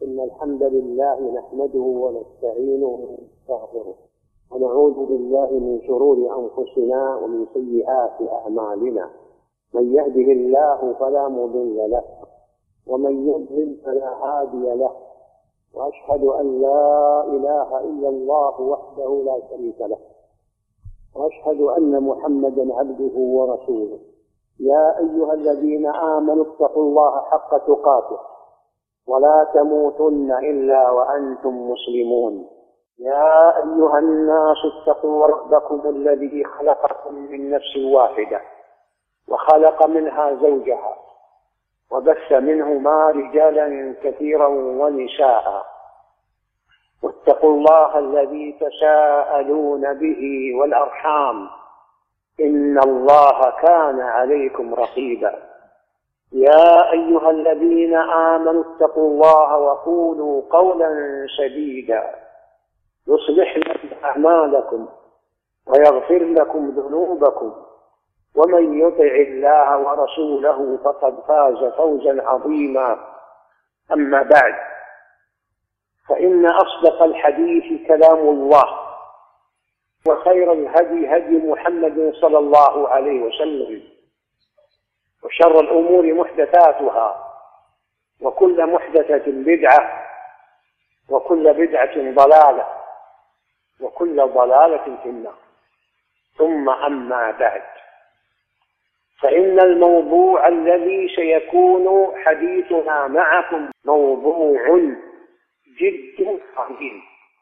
إن الحمد لله نحمده ونستعينه ونستغفره ونعوذ بالله من شرور أنفسنا ومن سيئات أعمالنا. من يهده الله فلا مضل له ومن يضلل فلا هادي له، وأشهد أن لا إله إلا الله وحده لا شريك له، وأشهد أن محمدا عبده ورسوله. يا أيها الذين آمنوا اتقوا الله حق تقاته ولا تموتن إلا وأنتم مسلمون. يا أيها الناس اتقوا ربكم الذي خلقكم من نفس واحدة وخلق منها زوجها وبث منهما رجالا كثيرا ونساء، واتقوا الله الذي تساءلون به والأرحام إن الله كان عليكم رقيبا. يا أيها الذين آمنوا اتقوا الله وقولوا قولا سديدا يصلح لكم أعمالكم ويغفر لكم ذنوبكم، ومن يطع الله ورسوله فقد فاز فوزا عظيما. أما بعد، فإن أصدق الحديث كلام الله، وخير الهدي هدي محمد صلى الله عليه وسلم، وشر الأمور محدثاتها، وكل محدثة بدعة، وكل بدعة ضلالة، وكل ضلالة في النار. ثم أما بعد، فإن الموضوع الذي سيكون حديثنا معكم موضوع جد عظيم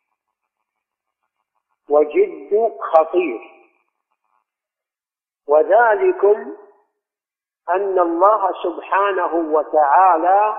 وجد خطير، وذلكم أن الله سبحانه وتعالى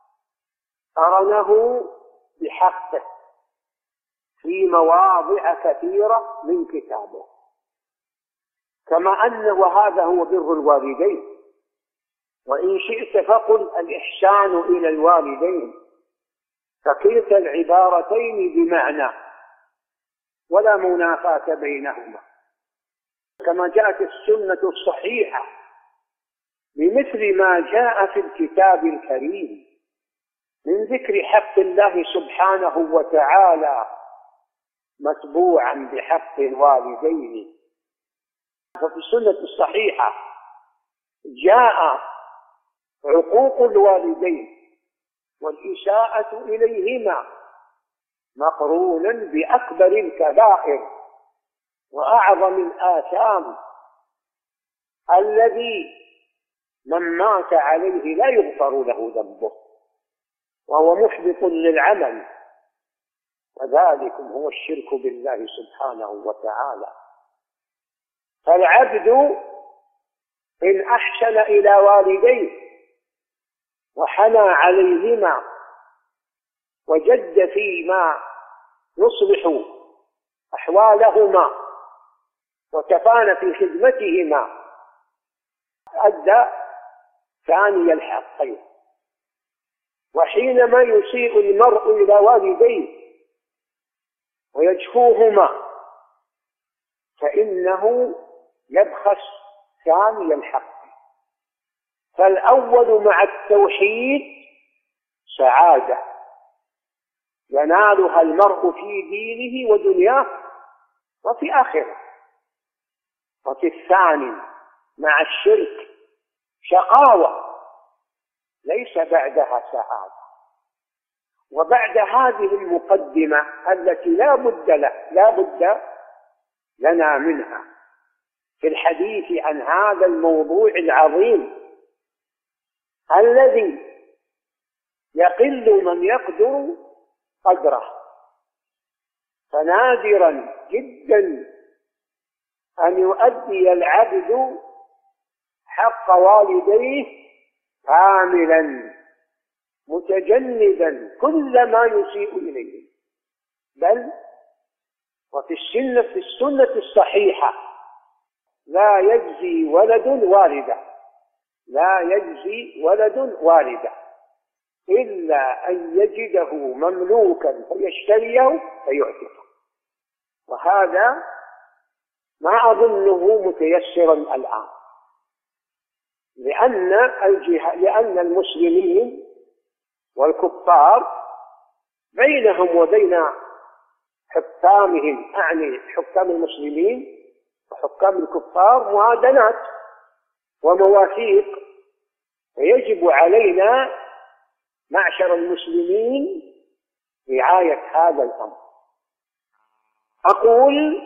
قرنه بحقه في مواضع كثيرة من كتابه، كما أن وهذا هو بر الوالدين، وإن شئت فقل الإحسان إلى الوالدين، فكلتا العبارتين بمعنى ولا منافاة بينهما، كما جاءت السنة الصحيحة بمثل ما جاء في الكتاب الكريم من ذكر حق الله سبحانه وتعالى متبوعا بحق الوالدين. ففي السنة الصحيحة جاء عقوق الوالدين والإساءة إليهما مقرونا بأكبر الكبائر وأعظم الآثام، الذي من مات عليه لا يغفر له ذنبه وهو محبط للعمل، وذلك هو الشرك بالله سبحانه وتعالى. فالعبد إن أحسن إلى والديه وحنى عليهما وجد فيما يصلح أحوالهما وتفانى في خدمتهما أدى ثاني الحقين. وحينما يسيء المرء إلى والديه ويجفوهما فإنه يبخس ثاني الحق. فالأول مع التوحيد سعادة ينالها المرء في دينه ودنياه وفي آخره، وفي الثاني مع الشرك شقاوة ليس بعدها سعادة. وبعد هذه المقدمة التي لا بد لنا منها في الحديث عن هذا الموضوع العظيم الذي يقل من يقدر قدره، فنادرا جدا أن يؤدي العبد حق والديه كاملا متجنبا كل ما يسيء إليه. بل وفي السنة الصحيحة لا يجزي ولد والده إلا أن يجده مملوكا فيشتريه فيعتقه، وهذا ما أظنه متيسرا الآن، لأن المسلمين والكفار بينهم وبين حكامهم، أعني حكام المسلمين وحكام الكفار، موازنات ومواثيق، ويجب علينا معشر المسلمين رعاية هذا الأمر. أقول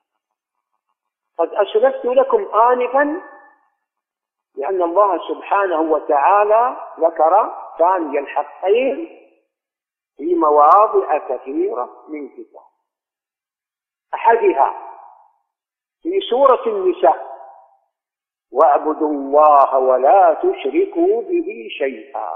قد أسلفت لكم آنفا لأن الله سبحانه وتعالى ذكر ثاني الحقين في مواضع كثيرة من كتاب، أحدها في سورة النساء: واعبدوا الله ولا تشركوا به شيئا.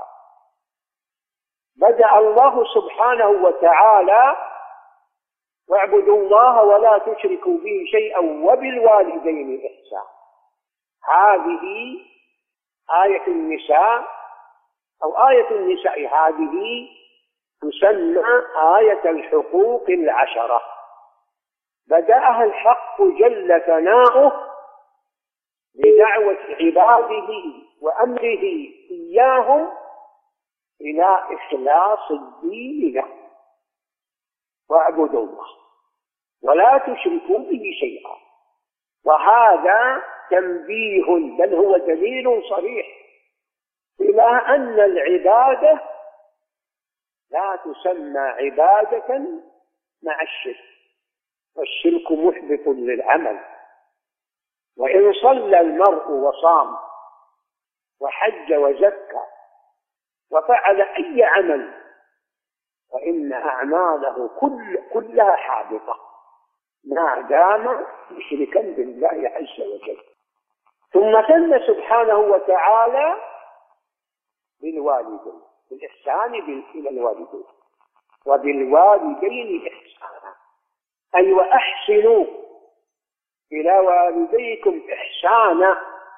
بدأ الله سبحانه وتعالى: واعبدوا الله ولا تشركوا به شيئا وبالوالدين إحسانا. هذه آية النساء، أو آية النساء هذه تسمى آية الحقوق العشرة. بدأها الحق جل ثناؤه بدعوة عباده وأمره إياهم إلى إخلاص الدين له. واعبدوا الله ولا تشركوا به شيئا. وهذا تنبيه، بل هو دليل صريح إلى أن العبادة لا تسمى عبادة مع الشرك، والشرك محبط للعمل. وإن صلى المرء وصام وحج وزكى وفعل أي عمل فإن أعماله كلها حابطة ما دام مشركا بالله عز وجل. ثم ثنى سبحانه وتعالى بالوالدين، بالإحسان إلى الوالدين، وبالوالدين إحسانا، أي وأحسنوا إلى والديكم إحسانا.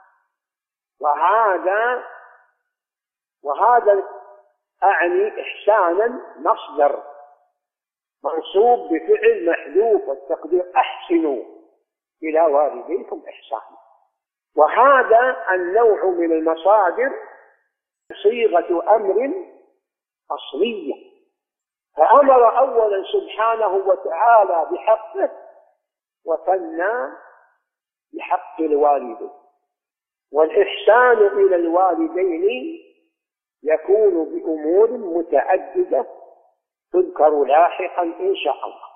وهذا أعني إحسانا مصدر منصوب بفعل محذوف، والتقدير أحسنوا إلى والديكم إحسانا. وهذا النوع من المصادر صيغة أمر أصلية، فأمر أولا سبحانه وتعالى بحقه، وثنى بحق الوالدين. والإحسان إلى الوالدين يكون بأمور متعددة تذكر لاحقا إن شاء الله.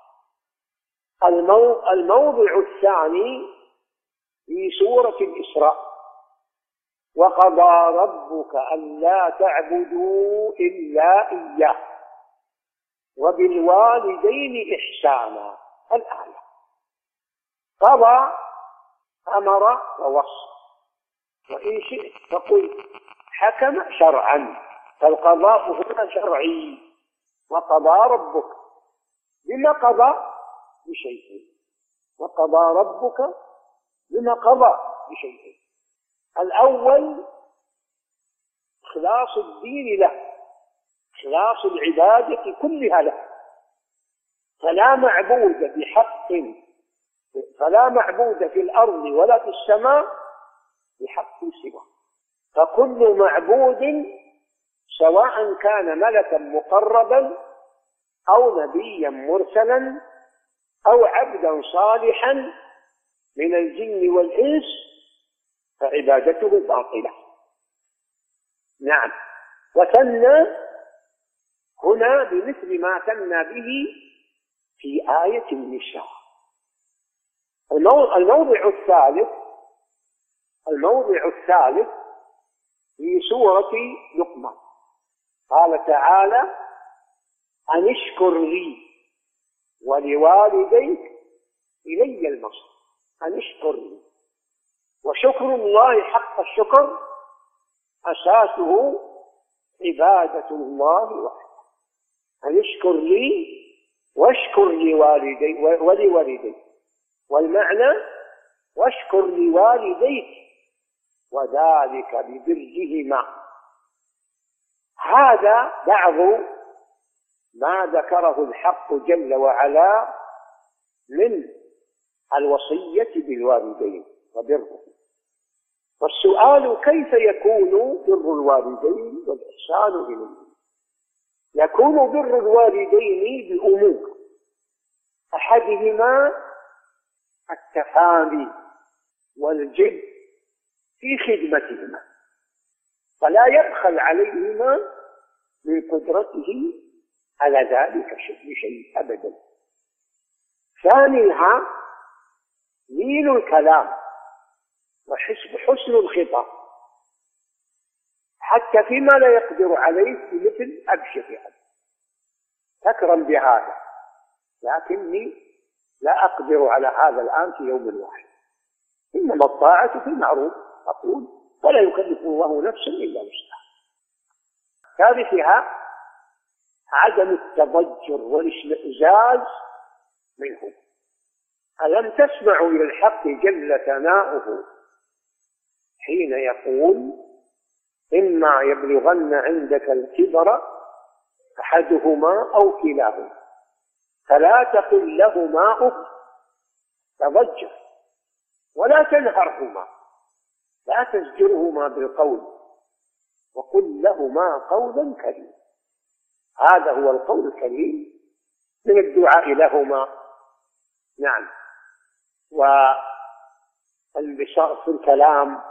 الموضع الثاني في سورة الإسراء: وقضى ربك ألا تعبدوا إلا إياه وبالوالدين إحسانا. الآية. قضى أمر ووصى، وإن شئت فقل حكم شرعا، فالقضاء هنا شرعي. وقضى ربك، بما قضى بشيء، وقضى ربك بما قضى بشيء. الأول إخلاص الدين له، إخلاص العبادة كلها له، فلا معبود في الأرض ولا في السماء بحق سواه. فكل معبود سواء كان ملكا مقربا أو نبيا مرسلا أو عبدا صالحا من الجن والإنس فعبادته باطلة. نعم. وثنى هنا بمثل ما ثنى به في آية النساء. الموضع الثالث في سورة لقمان، قال تعالى: أن اشكر لي ولوالديك إلي المصير. أن اشكر لي، وشكر الله حق الشكر أساسه عبادة الله وحده. أن اشكر لي واشكر لوالدي ولوالديك، والمعنى واشكر لوالديك وذلك ببرهما. هذا بعض ما ذكره الحق جل وعلا من الوصية بالوالدين وبرهم. والسؤال: كيف يكون بر الوالدين والإحسان إليهم؟ يكون بر الوالدين بأمور: أحدهما التفاني والجد في خدمتهما، فلا يبخل عليهما من قدرته على ذلك بشيء أبدا. ثانيها لين الكلام وحسن الخطاب، حتى فيما لا يقدر عليه، مثل أبشر يعني تكرم بهذا لكني لا أقدر على هذا الآن في يوم واحد، إنما الطاعة في المعروف أقول، ولا يكلف الله نفسا إلا وسعها. ثالثها عدم التضجر والاشمئزاز منهم. ألم تسمعوا إلى الحق جل ثناؤه حين يقول: إما يبلغن عندك الكبر أحدهما أو كلاهما فلا تقل لهما أف، تضجر، ولا تنهرهما، لا تزجرهما بالقول، وقل لهما قولا كريما. هذا هو القول الكريم من الدعاء لهما. نعم. والبساط في الكلام.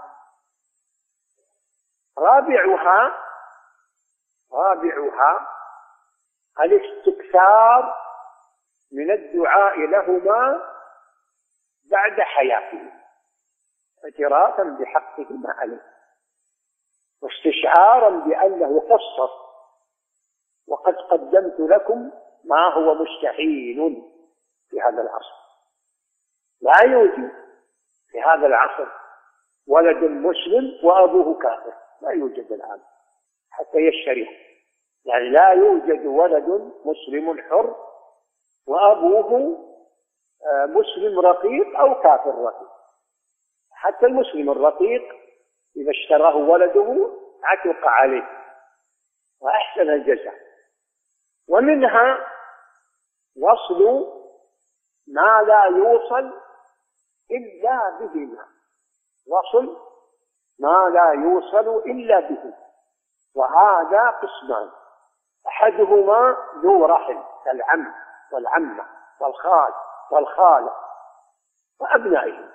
رابعها الاستكثار من الدعاء لهما بعد حياتهما، اعترافا بحقهما عليه، واستشعارا بأنه قصر، وقد قدمت لكم ما هو مستحيل في هذا العصر. لا يوجد في هذا العصر ولد مسلم وأبوه كافر، لا يوجد الآن حتى يشتريه، يعني لا يوجد ولد مسلم حر وأبوه مسلم رقيق أو كافر رقيق. حتى المسلم الرقيق إذا اشتراه ولده عتق عليه وأحسن الجزاء. ومنها وصل ما لا يوصل إلا بهما، وصل ما لا يوصل إلا به، وهذا قسمان: أحدهما ذو رحم كالعم والعمة والخال والخالة وأبنائهم،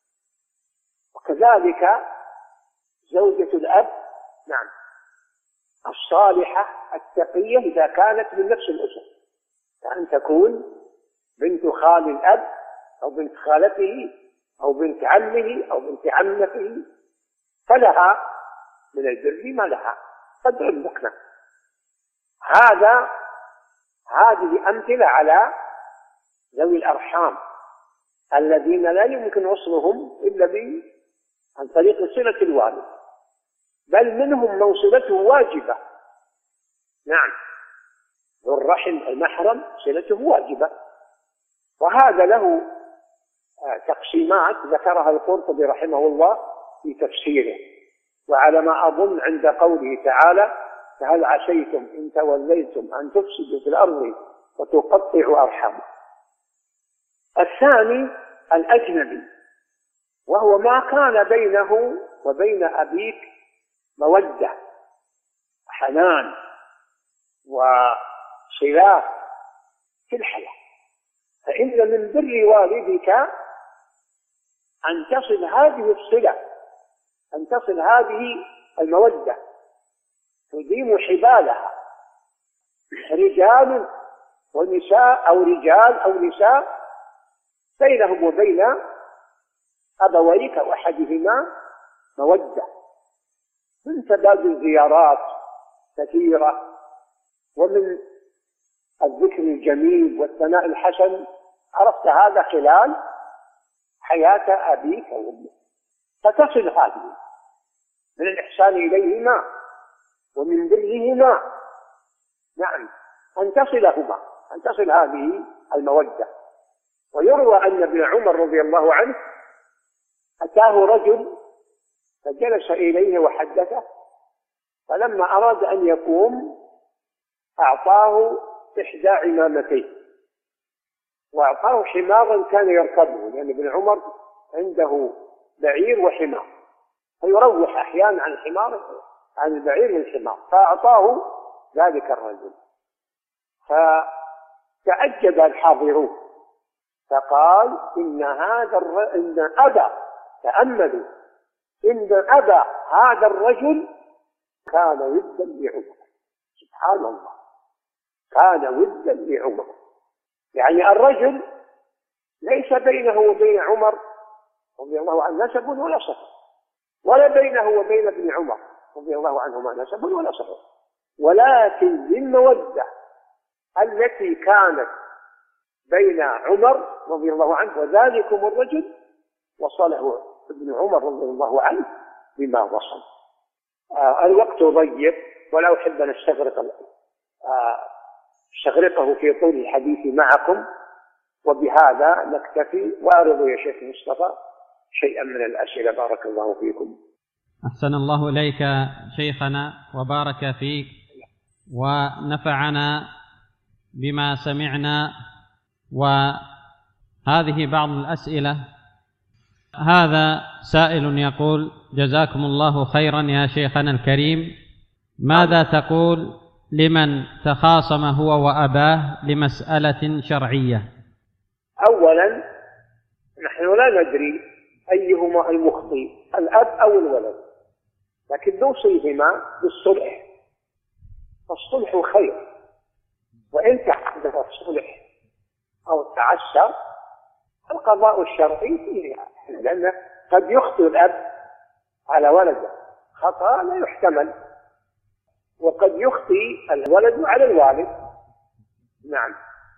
وكذلك زوجة الأب، نعم، الصالحة التقية إذا كانت من نفس الأسرة، كأن تكون بنت خال الأب أو بنت خالته أو بنت عمه أو بنت عمته، فلها من البر ما لها قدر المكنة. هذه أمثلة على ذوي الأرحام الذين لا يمكن وصلهم إلا عن طريق صلة الوالد، بل منهم من صلته واجبة. نعم، ذو الرحم المحرم صلته واجبة، وهذا له تقسيمات ذكرها القرطبي رحمه الله في تفسيره، وعلى ما أظن عند قوله تعالى: فهل عسيتم إن توليتم أن تفسدوا في الأرض وتقطعوا أرحامكم. الثاني الأجنبي، وهو ما كان بينه وبين أبيك مودة وحنان وصلات في الحياة، فإن من بر والدك أن تصل هذه الصلة، أن تصل هذه المودة، تديم حبالها. رجال ونساء أو رجال أو نساء بينهم وبين أبويك وأحدهما مودة، من تبادل زيارات كثيرة، ومن الذكر الجميل والثناء الحسن. عرفت هذا خلال حياة أبيك وأمك، فتصل هذه من الإحسان إليهما ومن برهما. نعم، أن تصلهما، أن تصل هذه المودة. ويروى أن ابن عمر رضي الله عنه أتاه رجل فجلس إليه وحدثه، فلما أراد أن يقوم أعطاه إحدى عمامتيه، وأعطاه حمارا كان يركبه، لأن ابن عمر عنده بعير وحمار، فيروح أحيانا عن البعير والحمار، فأعطاه ذلك الرجل. فتعجب الحاضرون فقال إن أبا، تأملوا، إن أبا هذا الرجل كان ودا لعمر. سبحان الله، كان ودا لعمر، يعني الرجل ليس بينه وبين عمر رضي الله عنه نسب ولا صفر، ولا بينه وبين ابن عمر رضي الله عنهما نسب ولا صفر، ولكن للمودة التي كانت بين عمر رضي الله عنه وذلكم الرجل وصله ابن عمر رضي الله عنه بما وصل. الوقت ضيق ولا أحب أن استغرقه في طول الحديث معكم، وبهذا نكتفي. وأعرض يا شيخ مصطفى شيئا من الأسئلة، بارك الله فيكم. أحسن الله إليك شيخنا وبارك فيك ونفعنا بما سمعنا. وهذه بعض الأسئلة. هذا سائل يقول: جزاكم الله خيرا يا شيخنا الكريم، ماذا تقول لمن تخاصم هو وأباه لمسألة شرعية؟ أولا نحن لا ندري أيهما المخطئ، الأب أو الولد، لكن نوصيهما بالصلح، فالصلح خير، وإن تعذر الصلح أو تعسر القضاء الشرعي فيه، لأن قد يخطئ الأب على ولده خطأ لا يحتمل، وقد يخطئ الولد على الوالد. نعم،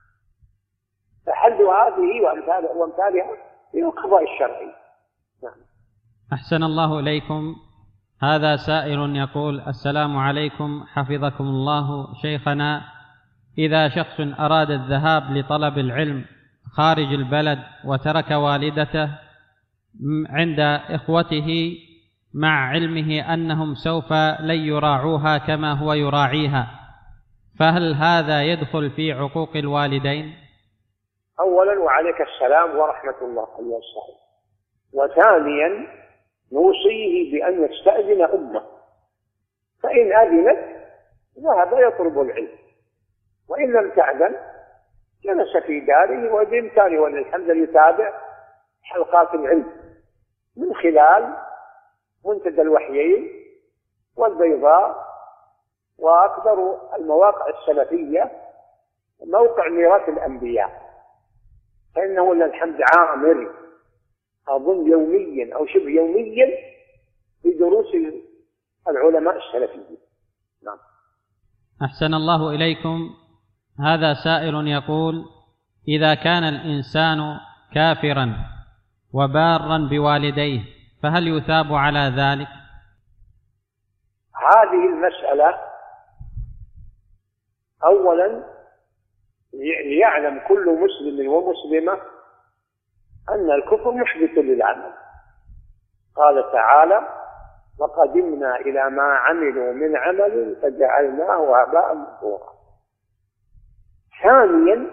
فحل هذه وأمثالها في القضاء الشرعي. نعم. أحسن الله إليكم. هذا سائل يقول: السلام عليكم حفظكم الله شيخنا، إذا شخص أراد الذهاب لطلب العلم خارج البلد وترك والدته عند إخوته مع علمه أنهم سوف لن يراعوها كما هو يراعيها، فهل هذا يدخل في عقوق الوالدين؟ أولا وعليك السلام ورحمة الله أيها الصاحب. وثانيا نوصيه بأن يستأذن أمه، فإن أذنت ذهب يطلب العلم، وإن لم تأذن جلس في داره، وبإمكانه وللحمد يتابع حلقات العلم من خلال منتدى الوحيين والبيضاء وأكثر المواقع السلفية، موقع ميراث الأنبياء، فإنه للحمد عامر أظن يوميا أو شبه يوميا بدروس العلماء السلفيين. نعم. أحسن الله إليكم. هذا سائل يقول: إذا كان الإنسان كافرا وبارا بوالديه فهل يثاب على ذلك؟ هذه المسألة أولا ليعلم كل مسلم ومسلمة أن الكفر محبط للعمل. قال تعالى: وقدمنا إلى ما عملوا من عمل فجعلناه هباء منثورا. ثانيا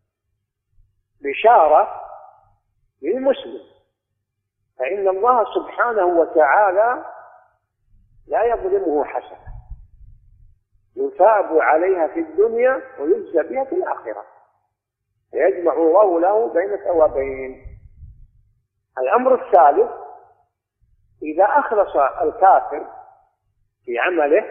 بشارة للمسلم، فإن الله سبحانه وتعالى لا يظلمه حسنة، يثاب عليها في الدنيا ويجزى بها في الآخرة، فيجمع الله له بين ثوابين. الأمر الثالث: إذا أخلص الكافر في عمله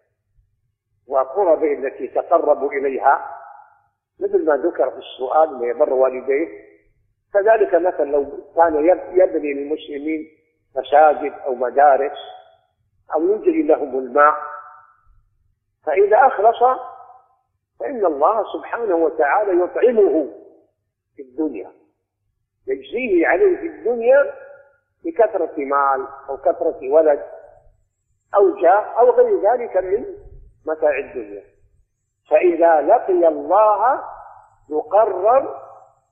وقربه التي تقرب إليها، مثل ما ذكر في السؤال من يبر والديه، كذلك مثلا لو كان يبني للمسلمين مساجد أو مدارس أو ينزل لهم الماء، فإذا أخلص فإن الله سبحانه وتعالى يطعمه في الدنيا، يجزيه عليه في الدنيا بكثرة مال أو كثرة ولد أو جاه أو غير ذلك من متاع الدنيا. فإذا لقي الله يقرر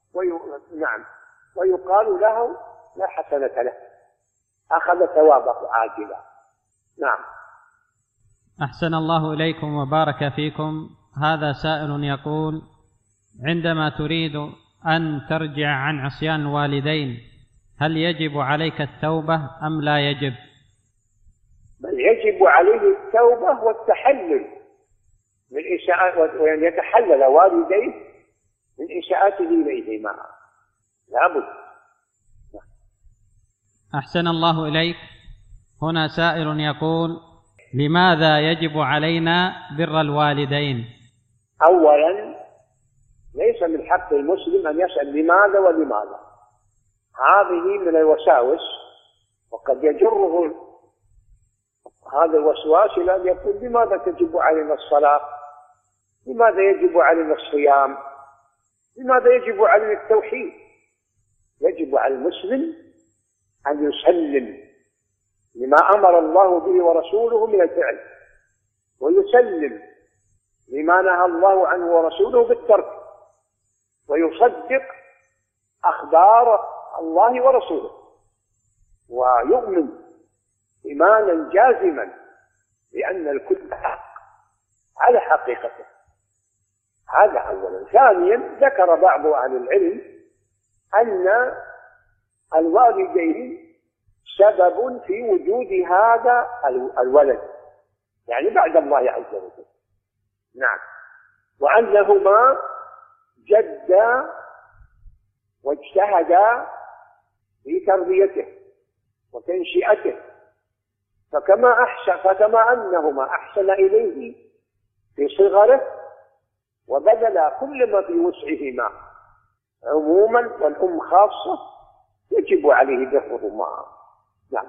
ويقال له لا حسنة له، أخذ ثوابه عاجلا. نعم. أحسن الله إليكم وبارك فيكم. هذا سائل يقول: عندما تريد أن ترجع عن عصيان الوالدين هل يجب عليك التوبة أم لا يجب؟ بل يجب عليه التوبة والتحلل من إساءة، وأن يتحلل والديه من إساءته إليهما، لابد. أحسن الله إليك. هنا سائل يقول: لماذا يجب علينا بر الوالدين؟ أولا، ليس من حق المسلم أن يسأل لماذا ولماذا، هذه من الوساوس، وقد يجره هذا الوسواس إلى أن يقول: لماذا تجب علينا الصلاة؟ لماذا يجب علينا الصيام؟ لماذا يجب علينا التوحيد؟ يجب على المسلم أن يسلم لما أمر الله به ورسوله من الفعل، ويسلم لما نهى الله عنه ورسوله بالترك، ويصدق أخبار الله ورسوله، ويؤمن إيمانا جازما بأن الكل حق على حقيقته. هذا أولا. ثانيا، ذكر بعض أهل العلم أن الوالدين سبب في وجود هذا الولد، يعني بعد الله عز وجل. نعم. وأنهما جدا واجتهدا في تربيته وتنشئته، فكما أنهما أحسن إليه في صغره وبذل كل ما في وسعهما عموما والأم خاصة، يجب عليه برهما. نعم.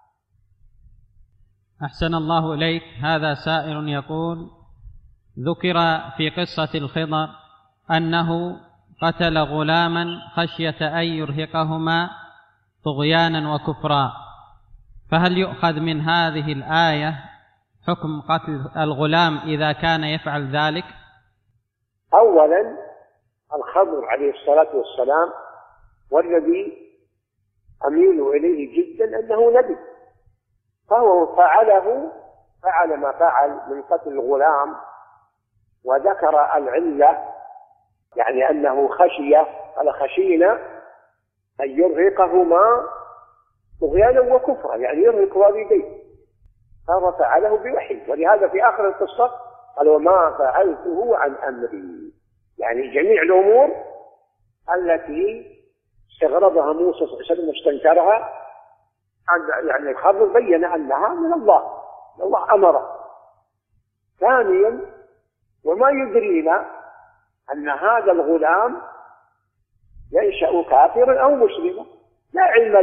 أحسن الله إليك. هذا سائل يقول: ذكر في قصة الخضر أنه قتل غلاما خشية أن يرهقهما طغيانا وكفرا، فهل يؤخذ من هذه الآية حكم قتل الغلام إذا كان يفعل ذلك؟ أولا، الخضر عليه الصلاة والسلام والذي أميل إليه جدا أنه نبي، فهو فعل ما فعل من قتل الغلام، وذكر العلة، يعني أنه خشينا أن يرهقهما طغيانا وكفرا، يعني يرهق والديه، فهو فعله بوحي. ولهذا في آخر القصة قال: وما فعلته عن أمري، يعني جميع الأمور التي استغربها موسى صلى الله عليه وسلم واستنكرها، يعني الخضر بين أنها من الله أمره. ثانيا، وما يدرينا أن هذا الغلام ينشأ كافرا أو مسلما، لا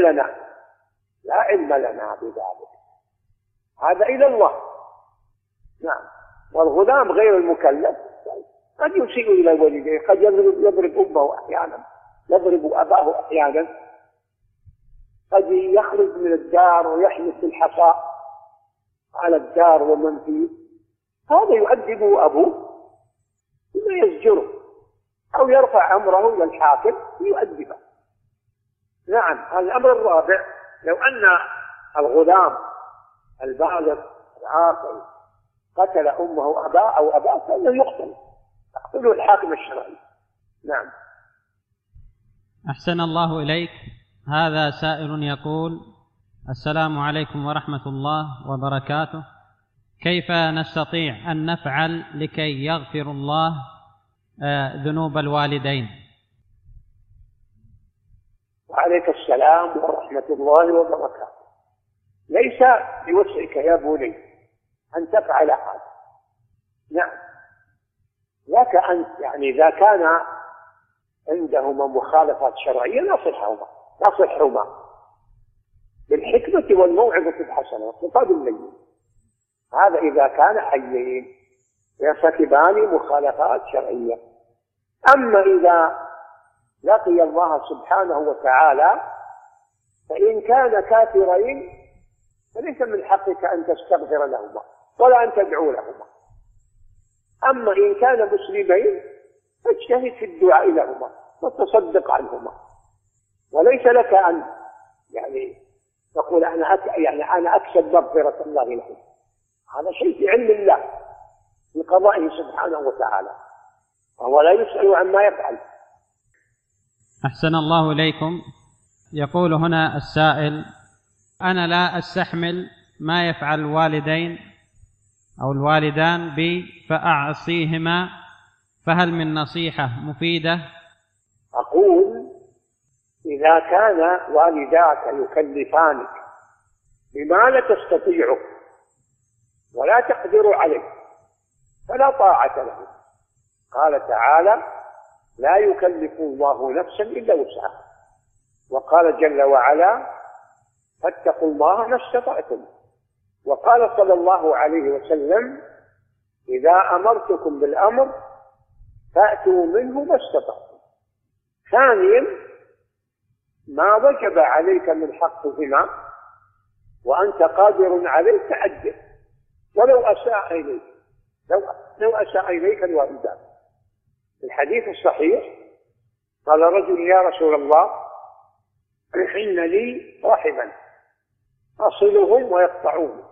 علم لنا بذلك، هذا إلى الله. نعم. والغلام غير المكلف قد يسيء إلى والديه، قد يضرب أمه أحيانا، يضرب أباه أحيانا، قد يخرج من الدار ويحمل الحصى على الدار ومن فيه، هذا يؤدبه أبوه ثم يزجره، أو يرفع أمره إلى الحاكم ويؤدبه. نعم. الأمر الرابع، لو أن الغلام البالغ العاقل قتل أمه أو أباه فإنه يقتله الحاكم الشرعي. نعم. أحسن الله إليك. هذا سائل يقول: السلام عليكم ورحمة الله وبركاته، كيف نستطيع أن نفعل لكي يغفر الله ذنوب الوالدين؟ وعليك السلام ورحمة الله وبركاته. ليس بوسعك يا بني أن تفعل هذا. نعم. لك أن، يعني إذا كان عندهما مخالفات شرعية نصحهما بالحكمة والموعظة الحسنة والخطاب اللين، هذا إذا كان حيين يرتكبان مخالفات شرعية. أما إذا لقي الله سبحانه وتعالى فإن كان كافرين فليس من حقك أن تستغفر لهما ولا أن تدعو لهما. أما إن كان مسلمين فاجتهد في الدعاء لهما وتصدق عنهما، وليس لك أن تقول أنا أكسب مغفرة الله لهم. هذا شيء في علم الله في قضائه سبحانه وتعالى، وهو لا يسأل عما يفعل. أحسن الله إليكم. يقول هنا السائل: أنا لا أستحمل ما يفعل الوالدين أو الوالدان فأعصيهما، فهل من نصيحة مفيدة؟ أقول إذا كان والداك يكلفانك بما لا تستطيعه ولا تقدر عليه فلا طاعة له. قال تعالى: لا يكلف الله نفسا إلا وسعها. وقال جل وعلا: فاتقوا الله ما استطعتم. وقال صلى الله عليه وسلم: إذا أمرتكم بالأمر فأتوا منه ما استطعتم. ثانيا، ما وجب عليك من حقهما وأنت قادر عليه فأديه ولو أساء إليك، لو أساء إليك الوالدان. في الحديث الصحيح قال رجل: يا رسول الله، إن لي رحما أصلهم ويقطعون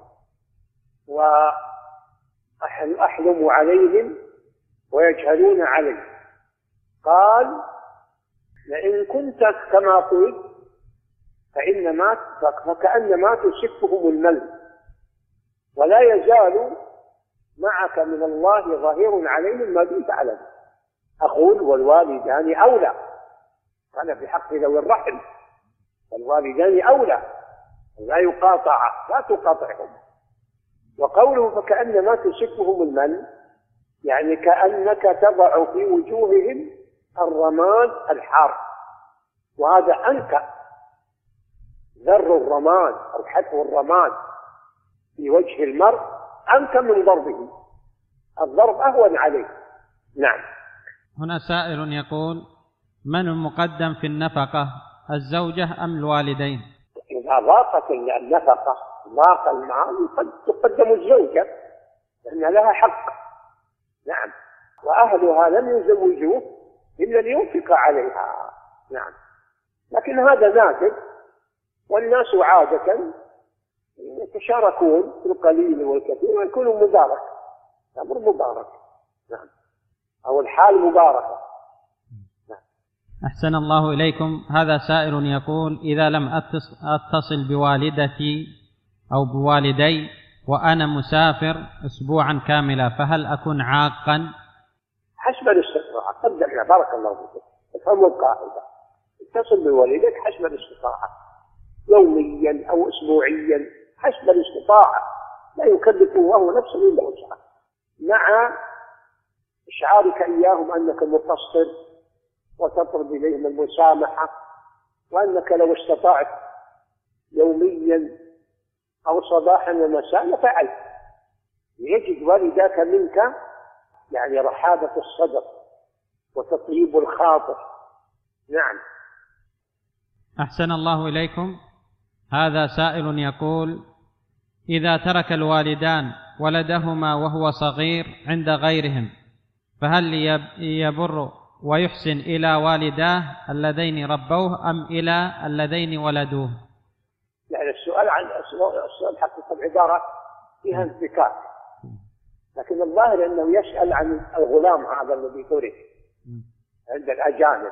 وأحلم عليهم ويجهلون علي. قال: لئن كنت كما قلت فكأنما تسفهم المل، ولا يزال معك من الله ظهير عليهم ما دمت على ذلك. أقول: والوالدان أولى. أنا في حق ذوي الرحم، والوالدان أولى، لا يقاطع، لا تقاطعهم. وقوله فكأنما تسفهم المل يعني كأنك تضع في وجوههم الرماد الحار، وهذا أنكى. ذر الرماد أو حتف الرماد في وجه المرء أنكى من ضربه، الضرب أهون عليه. نعم. هنا سائل يقول: من المقدم في النفقة، الزوجة أم الوالدين؟ إذا ضاقت النفقة، ضاق المال، قد تقدم الزوجة لأن لها حق. نعم. وأهلها لم يزوجوه إلا لينفق عليها. نعم. لكن هذا نادر، والناس عادة يتشاركون في القليل والكثير ويكون مبارك، أمر مبارك. نعم. أو الحال مباركة. نعم. أحسن الله إليكم. هذا سائل يقول: إذا لم أتصل بوالدتي أو بوالدي وأنا مسافر أسبوعا كاملا فهل أكون عاقا؟ حسب الاستطاعة. قدمنا بارك الله فيك. افهموا القاعدة: اتصل بوالدك حسب الاستطاعة، يوميا أو أسبوعيا حسب الاستطاعة، لا يكلف الله نفسا إلا وسعها، مع إشعارك إياهم أنك مقصر وتطلب إليهم المسامحة، وأنك لو استطعت يوميا أو صباحا ومساء لفعلت، ليجد والداك منك يعني رحابة الصدر وتطيب الخاطر. نعم. أحسن الله إليكم. هذا سائل يقول: إذا ترك الوالدان ولدهما وهو صغير عند غيرهم فهل يبر ويحسن إلى والداه اللذين ربوه أم إلى اللذين ولدوه؟ يعني السؤال حقيقة العبارة فيها انفكاك، لكن الظاهر أنه يسأل عن الغلام هذا الذي ترك عند الأجانب.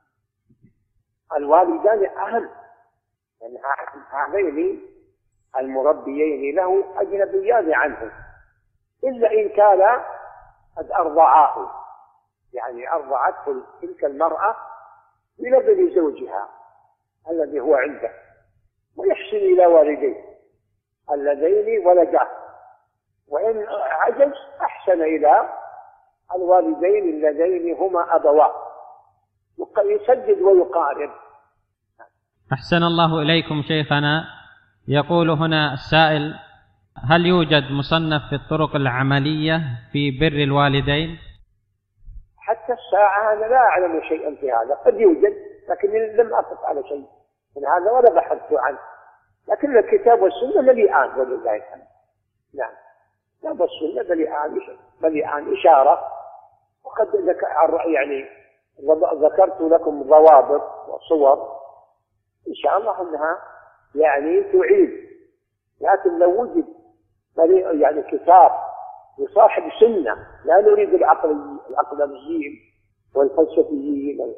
الوالدان أهم، يعني هذين المربيين له أجنبيان عنه، إلا إن كان قد أرضعاه، يعني أرضعته تلك المرأة بلبن زوجها الذي هو عنده، ويحسن إلى والديه اللذين ولداه، وإن عجز أحسن إلى الوالدين اللذين هما أبواه، يسدد ويقارب. أحسن الله إليكم شيخنا. يقول هنا السائل: هل يوجد مصنف في الطرق العملية في بر الوالدين؟ حتى الساعة أنا لا أعلم شيئا في هذا، قد يوجد لكن لم أقف على شيء من هذا ولا بحثت عنه، لكن الكتاب والسنة مليئان ولله الحمد. نعم. الكتاب والسنة مليئان إشارة، وقد يعني ذكرت لكم ضوابط وصور إن شاء الله أنها يعني تعيد، لكن لو وجد يعني كتاب لصاحب سنة، لا نريد العقلانيين والفلسفيين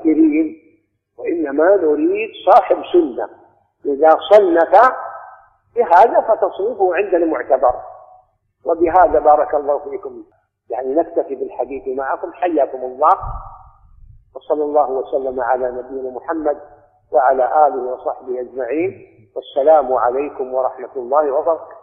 والمفكرين، وإنما نريد صاحب سنة إذا صنف بهذا فتصريفه عندنا معتبر. وبهذا بارك الله فيكم يعني نكتفي بالحديث معكم، حياكم الله، وصلى الله وسلم على نبينا محمد وعلى آله وصحبه أجمعين، والسلام عليكم ورحمة الله وبركاته.